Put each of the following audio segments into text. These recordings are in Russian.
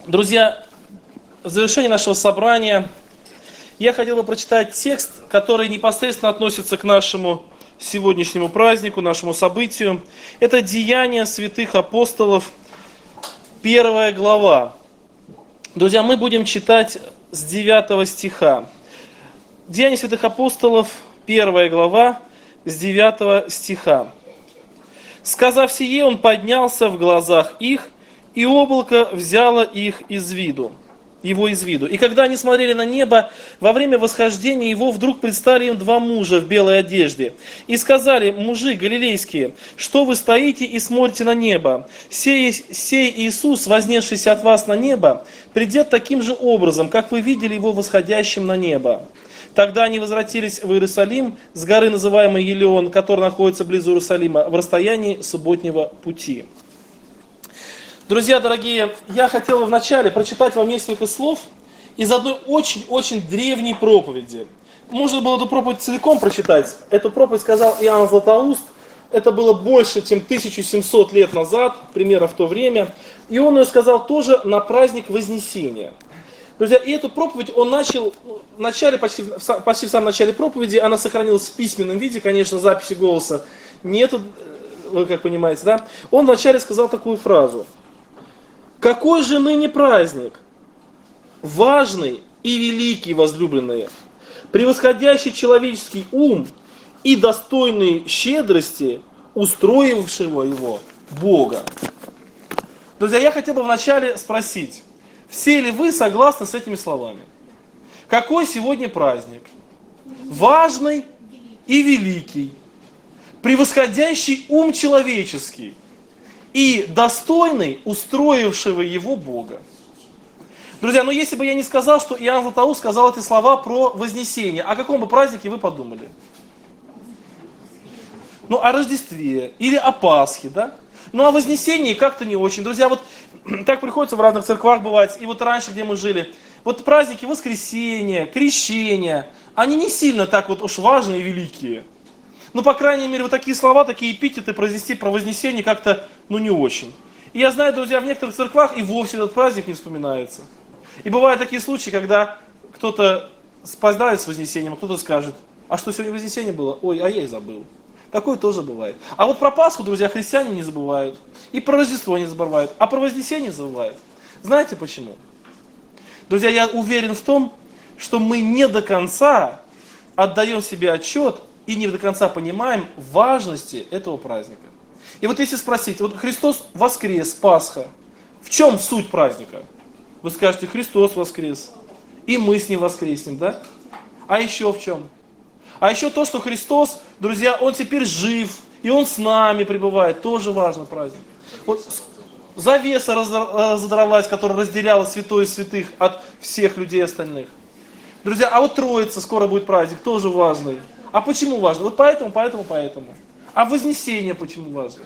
Друзья, в завершении нашего собрания я хотел бы прочитать текст, который непосредственно относится к нашему сегодняшнему празднику, нашему событию. Это «Деяния святых апостолов», 1 глава. Друзья, мы будем читать с 9 стиха. «Деяния святых апостолов», 1 глава, с 9 стиха. «Сказав сие, он поднялся в глазах их, и облако взяло их из виду, его из виду. И когда они смотрели на небо, во время восхождения его вдруг предстали им два мужа в белой одежде. И сказали: мужи галилейские, что вы стоите и смотрите на небо? Сей Иисус, вознесшийся от вас на небо, придет таким же образом, как вы видели его восходящим на небо. Тогда они возвратились в Иерусалим с горы, называемой Елеон, которая находится близ Иерусалима, в расстоянии субботнего пути». Друзья дорогие, я хотел бы вначале прочитать вам несколько слов из одной очень-очень древней проповеди. Можно было эту проповедь целиком прочитать. Эту проповедь сказал Иоанн Златоуст. Это было больше, чем 1700 лет назад, примерно в то время. И он ее сказал тоже на праздник Вознесения. Друзья, и эту проповедь он начал в начале, почти в самом начале проповеди. Она сохранилась в письменном виде, конечно, записи голоса нету, вы как понимаете, да? Он вначале сказал такую фразу: «Какой же ныне праздник, важный и великий, возлюбленные, превосходящий человеческий ум и достойный щедрости, устроившего его Бога». Друзья, я хотел бы вначале спросить, все ли вы согласны с этими словами? Какой сегодня праздник? Важный и великий, превосходящий ум человеческий и достойный устроившего его Бога. Друзья, но если бы я не сказал, что Иоанн Златоуст сказал эти слова про Вознесение, о каком бы празднике вы подумали? Ну, о Рождестве или о Пасхе, да? Ну, о Вознесении как-то не очень. Друзья, вот так приходится в разных церквах бывать, и вот раньше, где мы жили, вот праздники Воскресения, Крещения, они не сильно так вот уж важные и великие. Ну, по крайней мере, вот такие слова, такие эпитеты произнести про Вознесение как-то, ну, не очень. И я знаю, друзья, в некоторых церквах и вовсе этот праздник не вспоминается. И бывают такие случаи, когда кто-то споздает с Вознесением, а кто-то скажет: а что, сегодня Вознесение было? Ой, а я и забыл. Такое тоже бывает. А вот про Пасху, друзья, христиане не забывают. И про Рождество не забывают. А про Вознесение забывают. Знаете почему? Друзья, я уверен в том, что мы не до конца отдаем себе отчет и не до конца понимаем важности этого праздника. И вот если спросить, вот Христос воскрес, Пасха, в чем суть праздника? Вы скажете: Христос воскрес, и мы с Ним воскреснем, да? А еще в чем? А еще то, что Христос, друзья, Он теперь жив, и Он с нами пребывает, тоже важный праздник. Вот завеса разодралась, которая разделяла святое святых от всех людей остальных. Друзья, а вот Троица, скоро будет праздник, тоже важный. А почему важно? Вот поэтому. А Вознесение почему важно?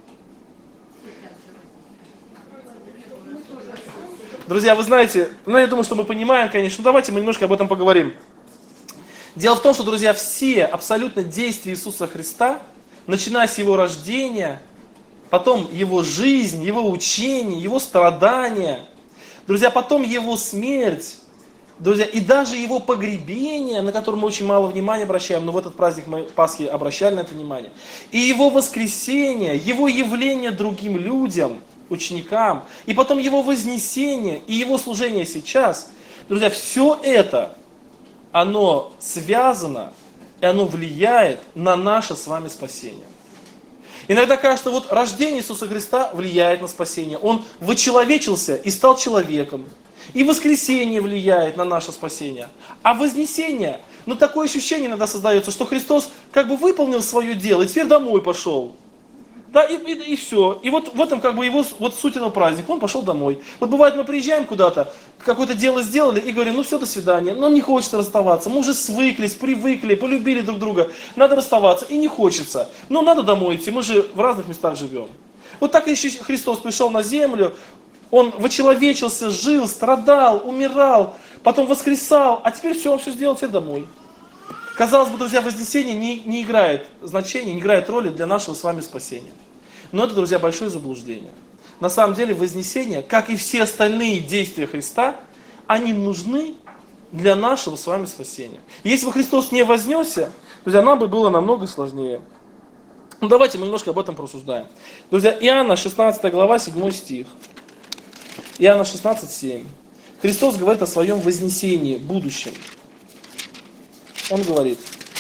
Друзья, вы знаете, я думаю, что мы понимаем, конечно, давайте мы немножко об этом поговорим. Дело в том, что, друзья, все абсолютно действия Иисуса Христа, начиная с Его рождения, потом Его жизнь, Его учение, Его страдания, друзья, потом Его смерть, друзья, и даже Его погребение, на которое мы очень мало внимания обращаем, но в этот праздник мы Пасхи обращали на это внимание, и Его воскресение, Его явление другим людям, ученикам, и потом Его вознесение, и Его служение сейчас, друзья, все это, оно связано, и оно влияет на наше с вами спасение. Иногда кажется, вот рождение Иисуса Христа влияет на спасение. Он вычеловечился и стал человеком. И воскресение влияет на наше спасение. А вознесение, такое ощущение иногда создается, что Христос как бы выполнил свое дело и теперь домой пошел. Да, и все. И вот в этом как бы его суть этого праздника. Он пошел домой. Вот бывает, мы приезжаем куда-то, какое-то дело сделали и говорим: все, до свидания. Нам не хочется расставаться. Мы уже свыклись, привыкли, полюбили друг друга. Надо расставаться. И не хочется. Но надо домой идти. Мы же в разных местах живем. Вот так еще Христос пришел на землю. Он вочеловечился, жил, страдал, умирал, потом воскресал. А теперь все, он все сделал, теперь домой. Казалось бы, друзья, Вознесение не играет значения, не играет роли для нашего с вами спасения. Но это, друзья, большое заблуждение. на самом деле вознесение, как и все остальные действия Христа, они нужны для нашего с вами спасения. Если бы Христос не вознесся, друзья, нам бы было намного сложнее. Ну, давайте мы немножко об этом порассуждаем. Друзья, Иоанна 16 глава, 7 стих. Иоанна 16, 7. Христос говорит о своем вознесении, будущем. Он говорит: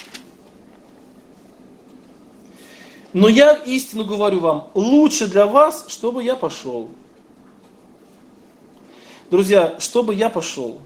«Но я истину говорю вам, лучше для вас, чтобы я пошел». Друзья, чтобы я пошел.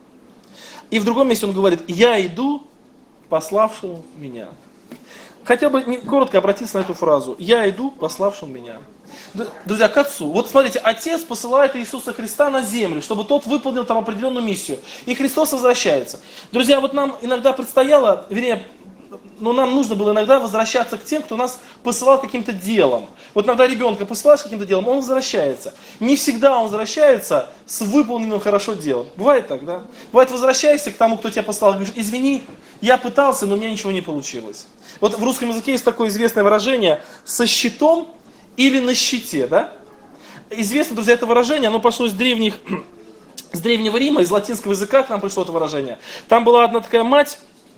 И в другом месте он говорит: «Я иду, пославшему меня». Хотел бы коротко обратиться на эту фразу. «Я иду, пославшему меня». Друзья, к Отцу. Вот смотрите, Отец посылает Иисуса Христа на землю, чтобы тот выполнил там определенную миссию. И Христос возвращается. Друзья, вот нам иногда предстояло, вернее, нам нужно было иногда возвращаться к тем, кто нас посылал каким-то делом. Вот иногда ребенка посылаешь каким-то делом, он возвращается. Не всегда он возвращается с выполненным хорошо делом. Бывает так, да? Бывает, возвращаешься к тому, кто тебя послал, говоришь: извини, я пытался, но у меня ничего не получилось. Вот в русском языке есть такое известное выражение: со щитом или на щите, да? Известно, друзья, это выражение, оно пошло с Древнего Рима, из латинского языка к нам пришло это выражение. Там была одна такая мать,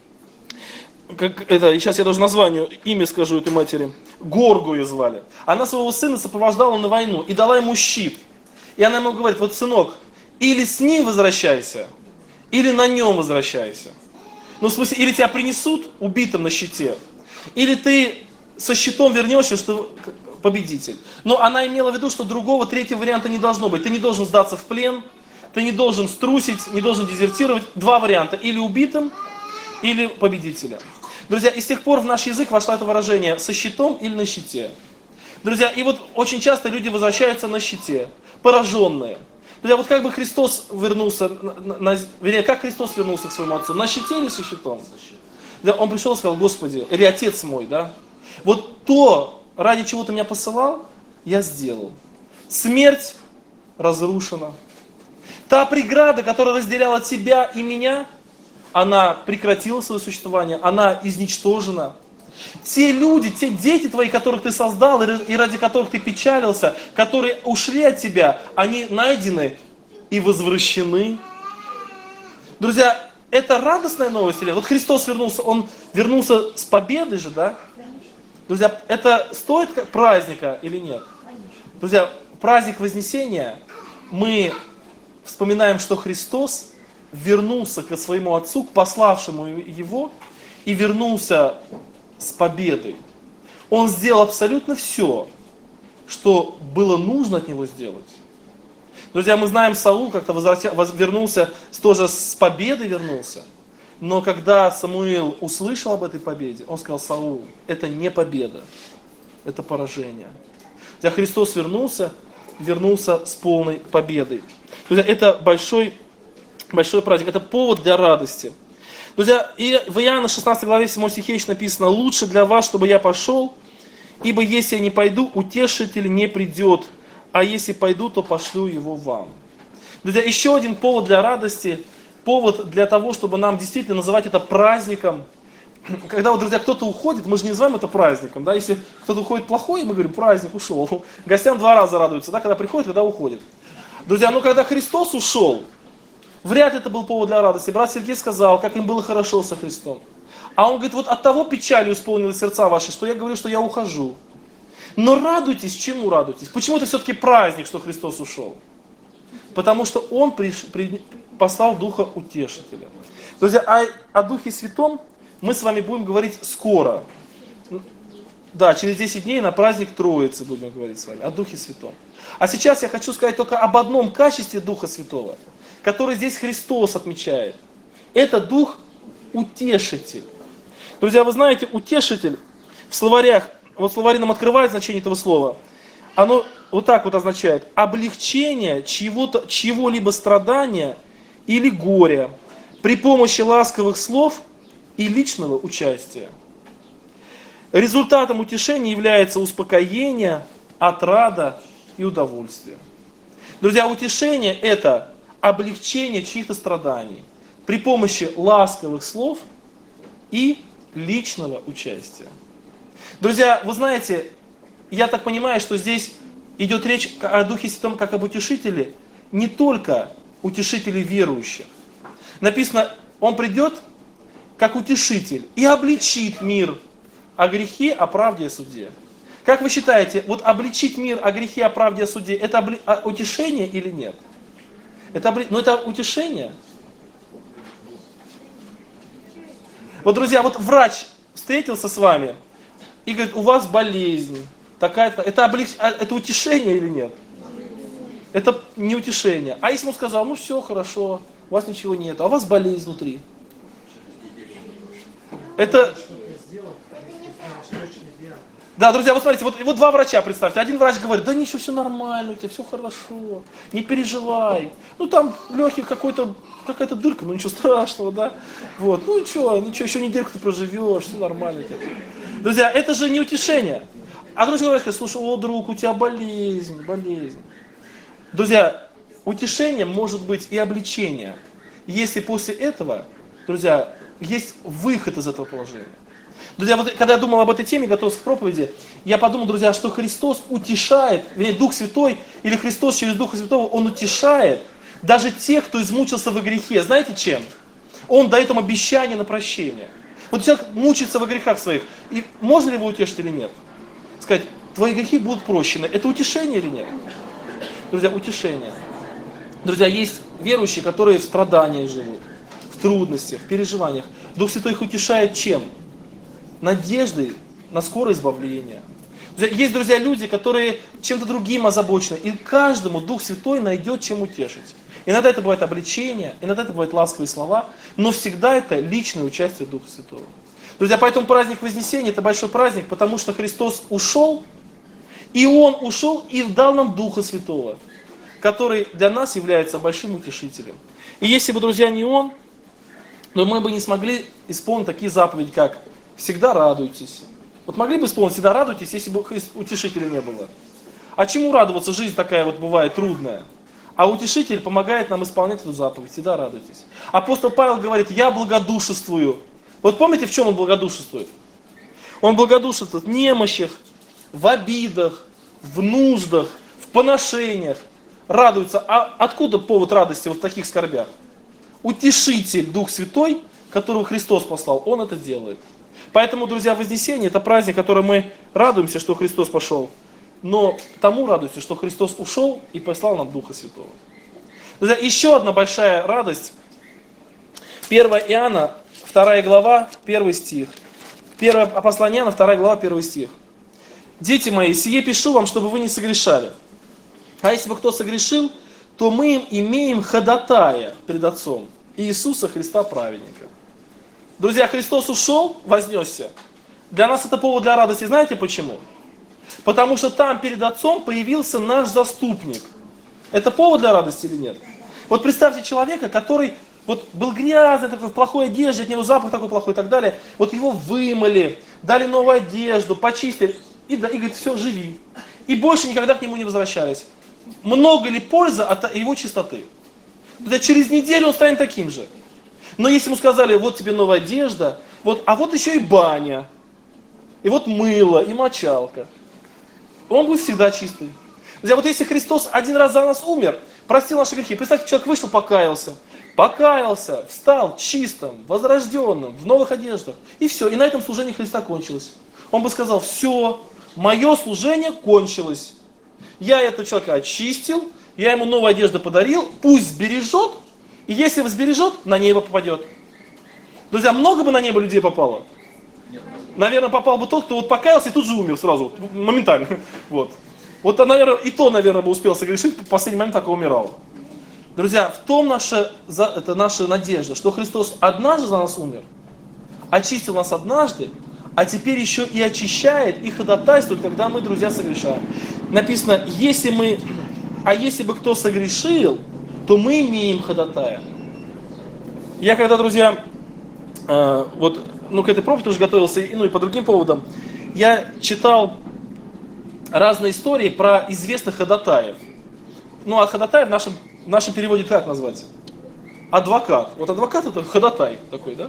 сейчас я даже название, имя скажу этой матери, Горгу ее звали. Она своего сына сопровождала на войну и дала ему щит. И она ему говорит: вот, сынок, или с ним возвращайся, или на нем возвращайся. Ну, в смысле, или тебя принесут убитым на щите, или ты со щитом вернешься, что победитель. Но она имела в виду, что другого, третьего варианта не должно быть. Ты не должен сдаться в плен, ты не должен струсить, не должен дезертировать. Два варианта: или убитым, или победителем. Друзья, и с тех пор в наш язык вошло это выражение: со щитом или на щите. Друзья, и вот очень часто люди возвращаются на щите, пораженные. Друзья, вот как бы Христос вернулся, вернее, как Христос вернулся к своему Отцу? На щите или со щитом? Да, он пришел и сказал: Господи, или Отец мой, да? Вот то, ради чего ты меня посылал, я сделал. Смерть разрушена. Та преграда, которая разделяла тебя и меня, она прекратила свое существование, она изничтожена. Те люди, те дети твои, которых ты создал и ради которых ты печалился, которые ушли от тебя, они найдены и возвращены. Друзья, это радостная новость или нет? Вот Христос вернулся, Он вернулся с победой же, да? Друзья, это стоит праздника или нет? Друзья, праздник Вознесения, мы вспоминаем, что Христос вернулся к своему Отцу, к пославшему Его, и вернулся с победой. Он сделал абсолютно все, что было нужно от Него сделать. Друзья, мы знаем, Саул как-то вернулся, тоже с победой вернулся. Но когда Самуил услышал об этой победе, он сказал: Саул, это не победа, это поражение. Друзья, Христос вернулся с полной победой. Друзья, это большой праздник, это повод для радости. Друзья, и в Иоанна 16 главе 7 стихе еще написано: «Лучше для вас, чтобы я пошел, ибо если я не пойду, утешитель не придет, а если пойду, то пошлю его вам». Друзья, еще один повод для радости, повод для того, чтобы нам действительно называть это праздником. Когда, вот, друзья, кто-то уходит, мы же не называем это праздником, да? Если кто-то уходит плохой, мы говорим: праздник ушел. Гостям два раза радуются, да? Когда приходит, когда уходит. Друзья, но когда Христос ушел, вряд ли это был повод для радости. Брат Сергей сказал, как им было хорошо со Христом. А он говорит: вот от того печалью исполнилось сердца ваши, что я говорю, что я ухожу. Но радуйтесь, чему радуйтесь? Почему это все-таки праздник, что Христос ушел? Потому что Он послал Духа Утешителя. Друзья, о Духе Святом мы с вами будем говорить скоро. Да, через 10 дней на праздник Троицы будем говорить с вами, о Духе Святом. А сейчас я хочу сказать только об одном качестве Духа Святого, который здесь Христос отмечает. Это Дух Утешитель. Друзья, вы знаете, Утешитель в словарях, вот словари нам открывает значение этого слова, оно вот так вот означает: облегчение чьего-либо страдания или горя при помощи ласковых слов и личного участия. Результатом утешения является успокоение, отрада и удовольствие. Друзья, утешение – это облегчение чьих-то страданий при помощи ласковых слов и личного участия. Друзья, вы знаете, я так понимаю, что здесь идет речь о Духе Святом как об утешителе, не только утешителе верующих. Написано, он придет как утешитель и обличит мир о грехе, о правде и о суде. Как вы считаете, вот обличить мир о грехе, о правде и о суде, это утешение или нет? Это утешение. Вот, друзья, вот врач встретился с вами и говорит, у вас болезнь такая-то. Это утешение или нет? Это не утешение. А если он сказал, ну все, хорошо, у вас ничего нет, а у вас болезнь внутри. Это... Да, друзья, вот смотрите, вот два врача, представьте. Один врач говорит, да ничего, все нормально, у тебя все хорошо, не переживай. Ну там легких какая-то дырка, ну ничего страшного, да. Вот, ну ничего, еще недельку ты проживешь, все нормально. Друзья, это же не утешение. А другой врач говорит, слушай, о, друг, у тебя болезнь. Друзья, утешение может быть и обличение, если после этого, друзья, есть выход из этого положения. Друзья, вот когда я думал об этой теме, готовился к проповеди, я подумал, друзья, что Христос утешает, Дух Святой, или Христос через Духа Святого, Он утешает даже тех, кто измучился во грехе. Знаете чем? Он дает им обещание на прощение. Вот человек мучится во грехах своих, и можно ли его утешить или нет? Сказать, твои грехи будут прощены. Это утешение или нет? Друзья, утешение. Друзья, есть верующие, которые в страданиях живут, в трудностях, в переживаниях. Дух Святой их утешает чем? Надеждой на скорое избавление. Есть, друзья, люди, которые чем-то другим озабочены, и каждому Дух Святой найдет чем утешить. Иногда это бывает обличение, иногда это бывают ласковые слова, но всегда это личное участие Духа Святого. Друзья, поэтому праздник Вознесения – это большой праздник, потому что Христос ушел, и Он ушел и дал нам Духа Святого, который для нас является большим утешителем. И если бы, друзья, не Он, то мы бы не смогли исполнить такие заповеди, как «всегда радуйтесь». Вот могли бы исполнить «всегда радуйтесь», если бы утешителя не было? А чему радоваться? Жизнь такая вот бывает трудная. А утешитель помогает нам исполнять эту заповедь. Всегда радуйтесь. Апостол Павел говорит, я благодушествую. Вот помните, в чем он благодушествует? Он благодушествует в немощах, в обидах, в нуждах, в поношениях. Радуется. А откуда повод радости вот в таких скорбях? Утешитель, Дух Святой, которого Христос послал, Он это делает. Поэтому, друзья, Вознесение – это праздник, который мы радуемся, что Христос пошел. Но тому радуемся, что Христос ушел и послал нам Духа Святого. Друзья, еще одна большая радость. 1 Иоанна, 2 глава, 1 стих. 1 послание Иоанна, 2 глава, 1 стих. «Дети мои, сие пишу вам, чтобы вы не согрешали. А если бы кто согрешил, то мы имеем ходатая пред Отцом, Иисуса Христа праведника». Друзья, Христос ушел, вознесся. Для нас это повод для радости. Знаете почему? Потому что там перед Отцом появился наш заступник. Это повод для радости или нет? Вот представьте человека, который вот был грязный, такой, в плохой одежде, от него запах такой плохой и так далее. Вот его вымыли, дали новую одежду, почистили. И говорит, все, живи. И больше никогда к нему не возвращались. Много ли пользы от его чистоты? Да через неделю он станет таким же. Но если ему сказали, вот тебе новая одежда, а вот еще и баня, и вот мыло, и мочалка, он будет всегда чистый. Друзья, вот если Христос один раз за нас умер, простил наши грехи, представьте, человек вышел, покаялся, встал чистым, возрожденным, в новых одеждах, и все, и на этом служение Христа кончилось. Он бы сказал, все, мое служение кончилось. Я этого человека очистил, я ему новую одежду подарил, пусть сбережет, и если сбережет, на небо попадет. Друзья, много бы на небо людей попало? Наверное, попал бы тот, кто вот покаялся и тут же умер сразу, моментально. Вот, наверное, и то, наверное, бы успел согрешить, в последний момент так и умирал. Друзья, в том наша надежда, что Христос однажды за нас умер, очистил нас однажды, а теперь еще и очищает, и ходатайствует, когда мы, друзья, согрешаем. Написано, если бы кто согрешил, то мы имеем ходатая. Я когда, друзья, к этой проповеди тоже готовился, и по другим поводам, я читал разные истории про известных ходатаев. А ходатай в нашем переводе как назвать? Адвокат. Вот адвокат это ходатай такой, да?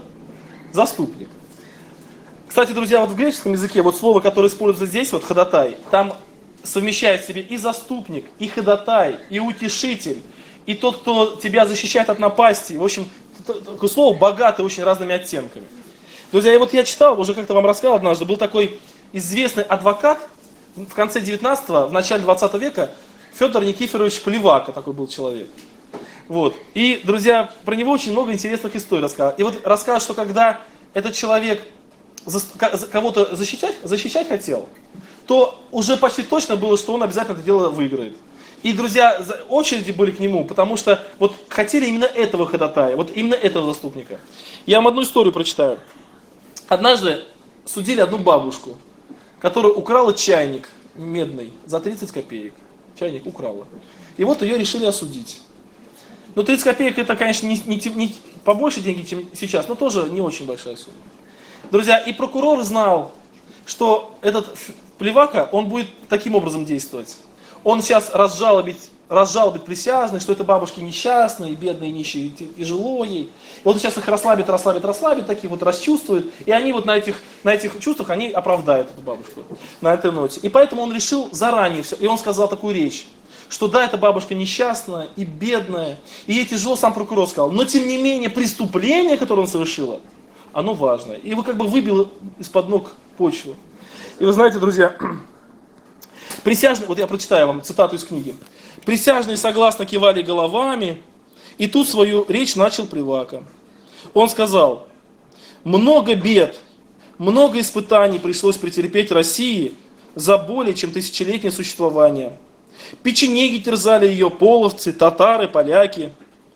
Заступник. Кстати, друзья, в греческом языке слово, которое используется здесь, ходатай, там совмещает в себе и заступник, и ходатай, и утешитель, и тот, кто тебя защищает от напасти. В общем, такое слово богатый очень разными оттенками. Друзья, и вот я читал, уже как-то вам рассказал однажды, был такой известный адвокат в конце 19-го, в начале 20 века, Федор Никифорович Плевака, такой был человек. Вот. И, друзья, про него очень много интересных историй рассказал. И вот рассказал, что когда этот человек кого-то защищать хотел, то уже почти точно было, что он обязательно это дело выиграет. И, друзья, очереди были к нему, потому что вот хотели именно этого ходатая, вот именно этого заступника. Я вам одну историю прочитаю. Однажды судили одну бабушку, которая украла чайник медный за 30 копеек. Чайник украла. И вот ее решили осудить. Ну, 30 копеек это, конечно, не побольше деньги, чем сейчас, но тоже не очень большая сумма. Друзья, и прокурор знал, что этот Плевака, он будет таким образом действовать. Он сейчас разжалобит присяжных, что это бабушки несчастные, бедные, нищие, тяжело ей. И вот сейчас их расслабит, таких вот расчувствует, и они вот на этих чувствах они оправдают эту бабушку на этой ноте. И поэтому он решил заранее все, и он сказал такую речь, что да, эта бабушка несчастная и бедная, и ей тяжело, сам прокурор сказал, но тем не менее преступление, которое он совершила, оно важное. И его как бы выбило из-под ног почву. И вы знаете, друзья, присяжные, вот я прочитаю вам цитату из книги. Присяжные согласно кивали головами, и тут свою речь начал Плевака. Он сказал, много бед, много испытаний пришлось претерпеть России за более чем тысячелетнее существование. Печенеги терзали ее, половцы, татары, поляки.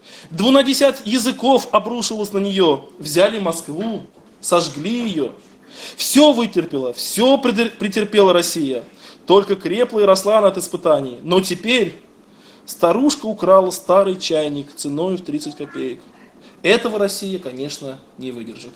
12 языков обрушилось на нее, взяли Москву, сожгли ее. Все вытерпела, все претерпела Россия, только крепла и росла она от испытаний. Но теперь старушка украла старый чайник ценой в 30 копеек. Этого Россия, конечно, не выдержит.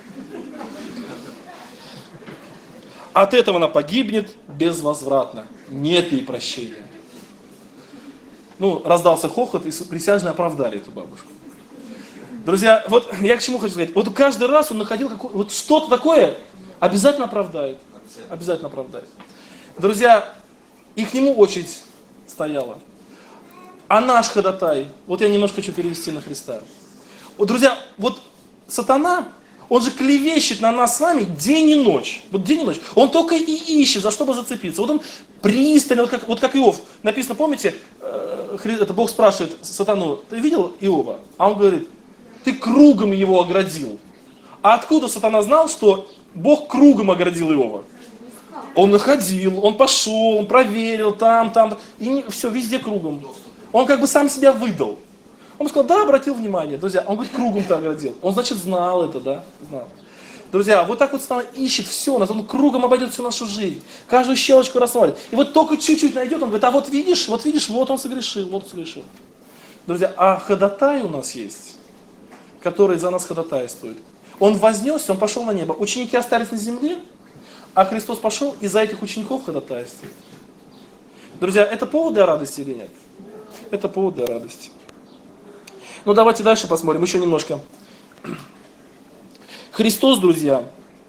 От этого она погибнет безвозвратно. Нет ей прощения. Ну, раздался хохот, и присяжные оправдали эту бабушку. Друзья, вот я к чему хочу сказать. Вот каждый раз он находил вот что-то такое, обязательно оправдает. Обязательно оправдает. Друзья, и к нему очередь стояла. А наш ходатай, вот я немножко хочу перевести на Христа. Вот, друзья, вот сатана, он же клевещет на нас с вами день и ночь. Вот день и ночь. Он только и ищет, за что бы зацепиться. Вот он пристально, вот как Иов. Написано, помните, это Бог спрашивает сатану, ты видел Иова? А он говорит, ты кругом его оградил. А откуда сатана знал, что Бог кругом оградил Иова? Он находил, он пошел, он проверил, там, и все, везде кругом. Он как бы сам себя выдал. Он сказал, да, обратил внимание, друзья, он говорит, кругом-то оградил. Он, значит, знал это, да, знал. Друзья, вот так вот сатана ищет все, он кругом обойдет всю нашу жизнь, каждую щелочку рассмотрит. И вот только чуть-чуть найдет, он говорит, а вот видишь, вот он согрешил, вот он согрешил. Друзья, а ходатай у нас есть, который за нас ходатайствует. Он вознесся, он пошел на небо. Ученики остались на земле, а Христос пошел и за этих учеников ходатайствует. Друзья, это повод для радости или нет? Это повод для радости. Ну давайте дальше посмотрим, еще немножко. Христос, друзья,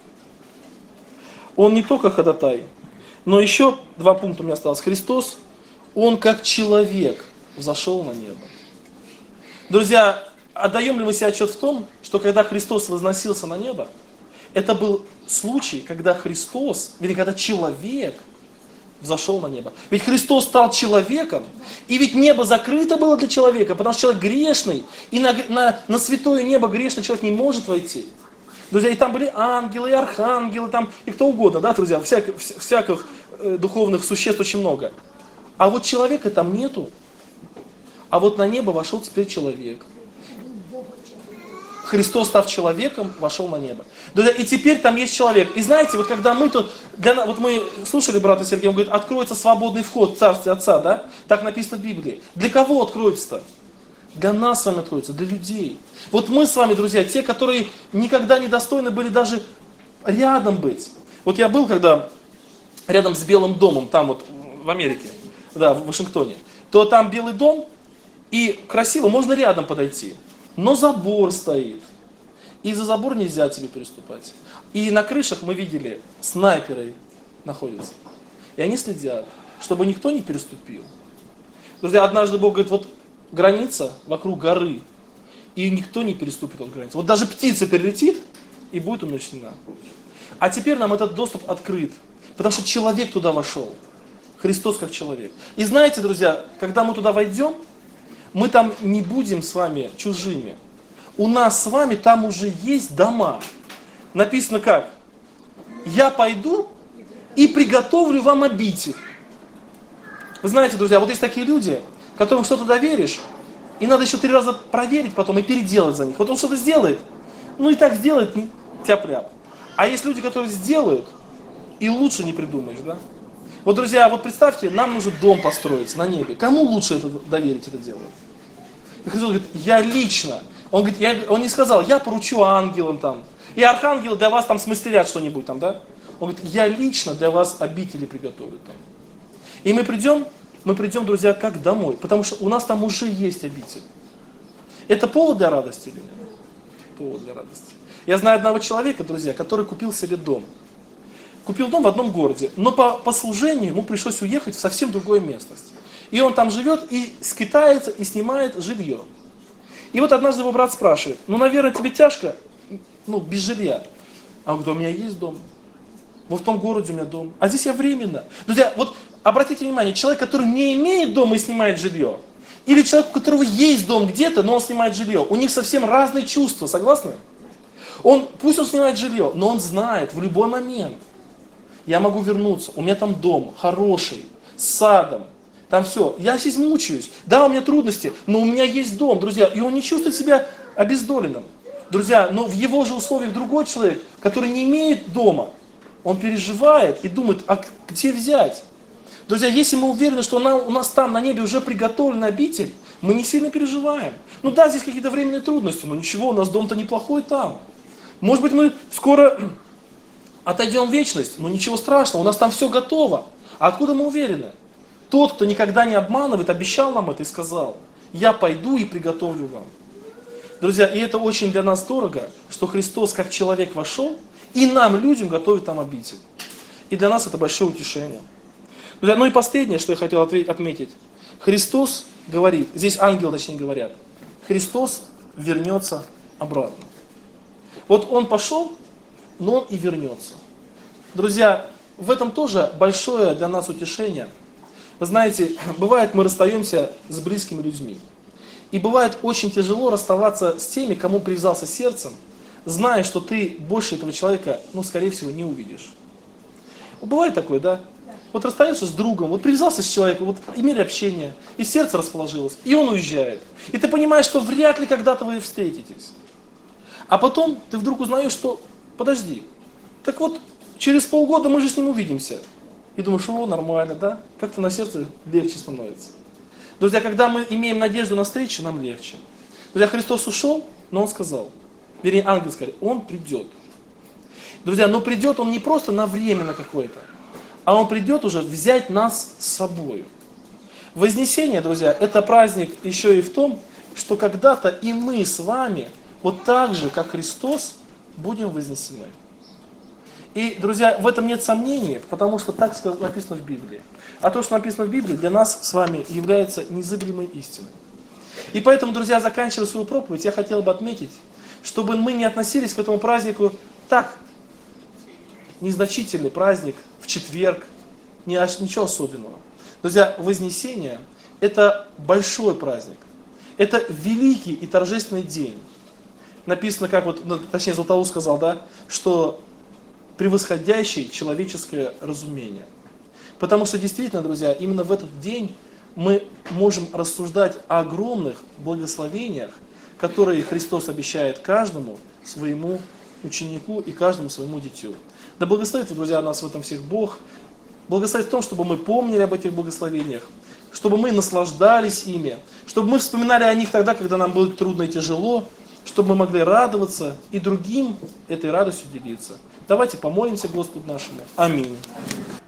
Он не только ходатай, но еще два пункта у меня осталось. Христос, Он как человек взошел на небо. Друзья, отдаем ли мы себе отчет в том, что когда Христос возносился на небо, это был случай, когда Христос, или когда человек взошел на небо. Ведь Христос стал человеком, и ведь небо закрыто было для человека, потому что человек грешный, и на святое небо грешный человек не может войти. Друзья, и там были ангелы, и архангелы, там, и кто угодно, да, друзья, всяких духовных существ очень много. А вот человека там нету. А вот на небо вошел теперь человек. Христос, став человеком, вошел на небо. Друзья, и теперь там есть человек. И знаете, вот когда мы тут, вот мы слушали брата Сергея, он говорит, откроется свободный вход в Царствие Отца, да? Так написано в Библии. Для кого откроется-то? Для нас с вами откроется, для людей. Вот мы с вами, друзья, те, которые никогда не достойны были даже рядом быть. Вот я был когда рядом с Белым домом, там вот в Америке, да, в Вашингтоне, то там Белый дом, и красиво, можно рядом подойти. Но забор стоит. И за забор нельзя тебе переступать. И на крышах мы видели, снайперы находятся. И они следят. чтобы никто не переступил. Друзья, однажды Бог говорит, вот граница вокруг горы, и никто не переступит эту границу. Вот даже птица перелетит, и будет умерщвлена. А теперь нам этот доступ открыт, потому что человек туда вошел. Христос как человек. И знаете, друзья, когда мы туда войдем, мы там не будем с вами чужими. У нас с вами там уже есть дома. Написано как? Я пойду и приготовлю вам обитель. Вы знаете, друзья, вот есть такие люди, которым что-то доверишь, и надо еще 3 раза проверить потом и переделать за них. Вот он что-то сделает, ну и так сделает, тяп-ляп. А есть люди, которые сделают, и лучше не придумаешь, да? Вот, друзья, вот представьте, нам нужно дом построить на небе. Кому лучше это доверить это дело? И Христос говорит, я лично. Он говорит, он не сказал, я поручу ангелам там. И архангелы для вас там смастерят что-нибудь там, да? Он говорит, я лично для вас обители приготовлю там. И мы придем, друзья, как домой. Потому что у нас там уже есть обитель. Это повод для радости или нет? Повод для радости. Я знаю одного человека, друзья, который купил себе дом. Купил дом в одном городе, но по служению ему пришлось уехать в совсем другую местность. И он там живет и скитается, и снимает жилье. И вот однажды его брат спрашивает, ну, наверное, тебе тяжко, без жилья. А он говорит, у меня есть дом. Вот в том городе у меня дом. А здесь я временно. Друзья, вот обратите внимание, человек, который не имеет дома и снимает жилье, или человек, у которого есть дом где-то, но он снимает жилье, у них совсем разные чувства, согласны? Пусть он снимает жилье, но он знает в любой момент, я могу вернуться, у меня там дом хороший, с садом, там все. Я здесь мучаюсь, да, у меня трудности, но у меня есть дом, друзья, и он не чувствует себя обездоленным. Друзья, но в его же условиях другой человек, который не имеет дома, он переживает и думает, а где взять? Друзья, если мы уверены, что у нас там на небе уже приготовлен обитель, мы не сильно переживаем. Ну да, здесь какие-то временные трудности, но ничего, у нас дом-то неплохой там. Может быть, мы скоро отойдем в вечность, но ничего страшного, у нас там все готово. А откуда мы уверены? Тот, кто никогда не обманывает, обещал нам это и сказал, я пойду и приготовлю вам. Друзья, и это очень для нас дорого, что Христос как человек вошел, и нам, людям, готовит там обитель. И для нас это большое утешение. Друзья, ну и последнее, что я хотел отметить. Христос говорит, здесь ангелы точнее говорят, Христос вернется обратно. Вот Он пошел, но Он и вернется. Друзья, в этом тоже большое для нас утешение. Вы знаете, бывает, мы расстаемся с близкими людьми. И бывает очень тяжело расставаться с теми, кому привязался сердцем, зная, что ты больше этого человека, скорее всего, не увидишь. Бывает такое, да? Вот расстаешься с другом, вот привязался с человеком, вот имели общение, и сердце расположилось, и он уезжает. И ты понимаешь, что вряд ли когда-то вы встретитесь. А потом ты вдруг узнаешь, что, подожди, так вот, через полгода мы же с ним увидимся. И думаешь, нормально, да? Как-то на сердце легче становится. Друзья, когда мы имеем надежду на встречу, нам легче. Друзья, Христос ушел, но Он сказал, вернее, ангел сказал, Он придет. Друзья, но придет Он не просто на время на какое-то, а Он придет уже взять нас с собой. Вознесение, друзья, это праздник еще и в том, что когда-то и мы с вами, вот так же, как Христос, будем вознесены. И, друзья, в этом нет сомнений, потому что так написано в Библии. А то, что написано в Библии, для нас с вами является незыблемой истиной. И поэтому, друзья, заканчивая свою проповедь, я хотел бы отметить, чтобы мы не относились к этому празднику так, незначительный праздник, в четверг, ничего особенного. Друзья, Вознесение – это большой праздник. Это великий и торжественный день. Написано, как точнее Златоуст сказал, да, что превосходящий человеческое разумение. Потому что действительно, друзья, именно в этот день мы можем рассуждать о огромных благословениях, которые Христос обещает каждому своему ученику и каждому своему дитю. Да благословит, друзья, нас в этом всех Бог. Благословит в том, чтобы мы помнили об этих благословениях, чтобы мы наслаждались ими, чтобы мы вспоминали о них тогда, когда нам будет трудно и тяжело, чтобы мы могли радоваться и другим этой радостью делиться. Давайте помолимся Господу нашему. Аминь.